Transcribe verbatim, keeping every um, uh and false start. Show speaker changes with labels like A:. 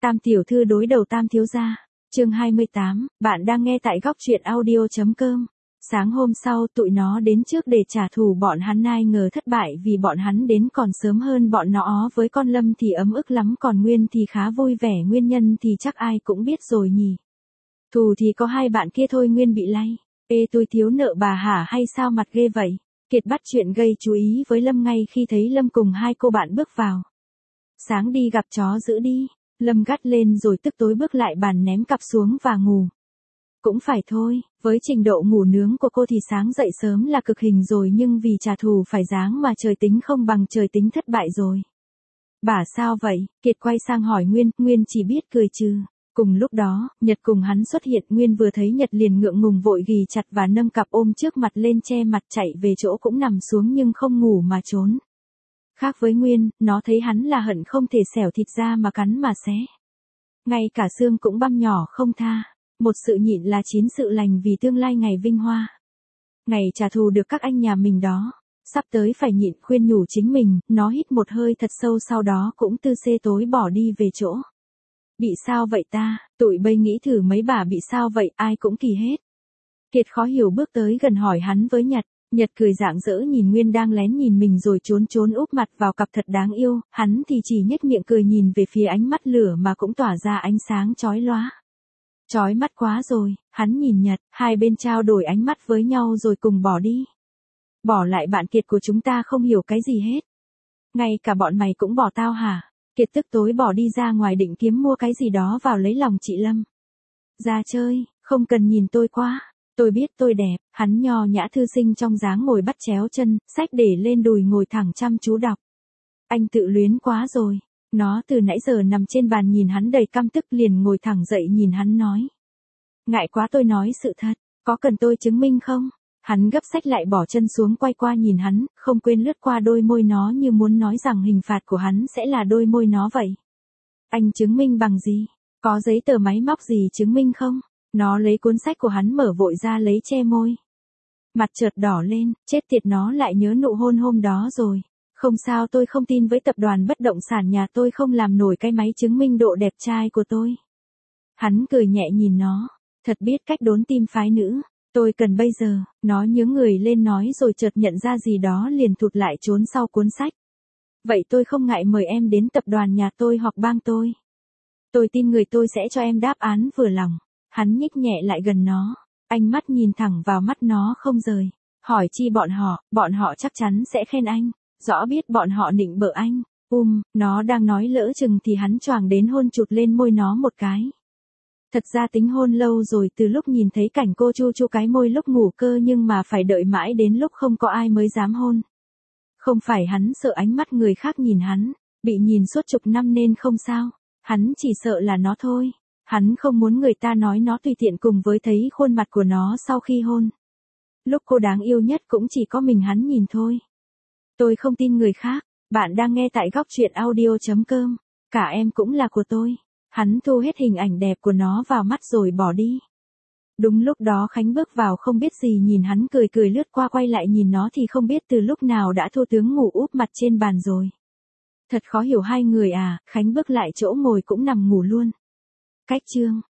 A: Tam tiểu thư đối đầu Tam thiếu gia. Chương hai mươi tám, bạn đang nghe tại góc truyện audio chấm com. Sáng hôm sau tụi nó đến trước để trả thù bọn hắn, ai ngờ thất bại vì bọn hắn đến còn sớm hơn bọn nó. Với con Lâm thì ấm ức lắm, còn Nguyên thì khá vui vẻ, nguyên nhân thì chắc ai cũng biết rồi nhỉ. Thù thì có hai bạn kia thôi. Nguyên bị lay. Ê, tôi thiếu nợ bà hả hay sao mặt ghê vậy? Kiệt bắt chuyện gây chú ý với Lâm ngay khi thấy Lâm cùng hai cô bạn bước vào. Sáng đi gặp chó giữ đi. Lâm gắt lên rồi tức tối bước lại bàn ném cặp xuống và ngủ. Cũng phải thôi, với trình độ ngủ nướng của cô thì sáng dậy sớm là cực hình rồi, nhưng vì trả thù phải giáng mà trời tính không bằng trời tính, thất bại rồi. Bà sao vậy? Kiệt quay sang hỏi Nguyên, Nguyên chỉ biết cười trừ. Cùng lúc đó, Nhật cùng hắn xuất hiện, Nguyên vừa thấy Nhật liền ngượng ngùng vội ghì chặt và nâng cặp ôm trước mặt lên che mặt, chạy về chỗ cũng nằm xuống nhưng không ngủ mà trốn. Khác với Nguyên, nó thấy hắn là hận không thể xẻo thịt ra mà cắn mà xé. Ngay cả xương cũng băm nhỏ không tha. Một sự nhịn là chín sự lành vì tương lai ngày vinh hoa. Ngày trả thù được các anh nhà mình đó. Sắp tới phải nhịn, khuyên nhủ chính mình. Nó hít một hơi thật sâu sau đó cũng tư xê tối bỏ đi về chỗ. Bị sao vậy ta? Tụi bây nghĩ thử mấy bà bị sao vậy, ai cũng kỳ hết. Kiệt khó hiểu bước tới gần hỏi hắn với Nhật. Nhật cười rạng rỡ nhìn Nguyên đang lén nhìn mình rồi trốn trốn úp mặt vào cặp thật đáng yêu, hắn thì chỉ nhếch miệng cười nhìn về phía ánh mắt lửa mà cũng tỏa ra ánh sáng chói lóa. Chói mắt quá rồi, hắn nhìn Nhật, hai bên trao đổi ánh mắt với nhau rồi cùng bỏ đi. Bỏ lại bạn Kiệt của chúng ta không hiểu cái gì hết. Ngay cả bọn mày cũng bỏ tao hả? Kiệt tức tối bỏ đi ra ngoài định kiếm mua cái gì đó vào lấy lòng chị Lâm. Ra chơi, không cần nhìn tôi quá. Tôi biết tôi đẹp. Hắn nho nhã thư sinh trong dáng ngồi bắt chéo chân, sách để lên đùi ngồi thẳng chăm chú đọc. Anh tự luyến quá rồi. Nó từ nãy giờ nằm trên bàn nhìn hắn đầy căm tức liền ngồi thẳng dậy nhìn hắn nói. Ngại quá tôi nói sự thật, có cần tôi chứng minh không? Hắn gấp sách lại bỏ chân xuống quay qua nhìn hắn, không quên lướt qua đôi môi nó như muốn nói rằng hình phạt của hắn sẽ là đôi môi nó vậy. Anh chứng minh bằng gì? Có giấy tờ máy móc gì chứng minh không? Nó lấy cuốn sách của hắn mở vội ra lấy che môi. Mặt chợt đỏ lên, chết tiệt, nó lại nhớ nụ hôn hôm đó rồi. Không sao, tôi không tin với tập đoàn bất động sản nhà tôi không làm nổi cái máy chứng minh độ đẹp trai của tôi. Hắn cười nhẹ nhìn nó, thật biết cách đốn tim phái nữ. Tôi cần bây giờ, nó nhướng người lên nói rồi chợt nhận ra gì đó liền thụt lại trốn sau cuốn sách. Vậy tôi không ngại mời em đến tập đoàn nhà tôi hoặc bang tôi. Tôi tin người tôi sẽ cho em đáp án vừa lòng. Hắn nhích nhẹ lại gần nó, ánh mắt nhìn thẳng vào mắt nó không rời. Hỏi chi bọn họ, bọn họ chắc chắn sẽ khen anh. Rõ biết bọn họ nịnh bợ anh. Um, nó đang nói lỡ chừng thì hắn choàng đến hôn chụt lên môi nó một cái. Thật ra tính hôn lâu rồi, từ lúc nhìn thấy cảnh cô chu chu cái môi lúc ngủ cơ, nhưng mà phải đợi mãi đến lúc không có ai mới dám hôn. Không phải hắn sợ ánh mắt người khác nhìn hắn, bị nhìn suốt chục năm nên không sao. Hắn chỉ sợ là nó thôi. Hắn không muốn người ta nói nó tùy tiện cùng với thấy khuôn mặt của nó sau khi hôn. Lúc cô đáng yêu nhất cũng chỉ có mình hắn nhìn thôi. Tôi không tin người khác. Bạn đang nghe tại góc truyện audio chấm com. Cả em cũng là của tôi. Hắn thu hết hình ảnh đẹp của nó vào mắt rồi bỏ đi. Đúng lúc đó Khánh bước vào không biết gì nhìn hắn cười cười lướt qua quay lại nhìn nó thì không biết từ lúc nào đã thô tướng ngủ úp mặt trên bàn rồi. Thật khó hiểu hai người à. Khánh bước lại chỗ ngồi cũng nằm ngủ luôn. Cách chương.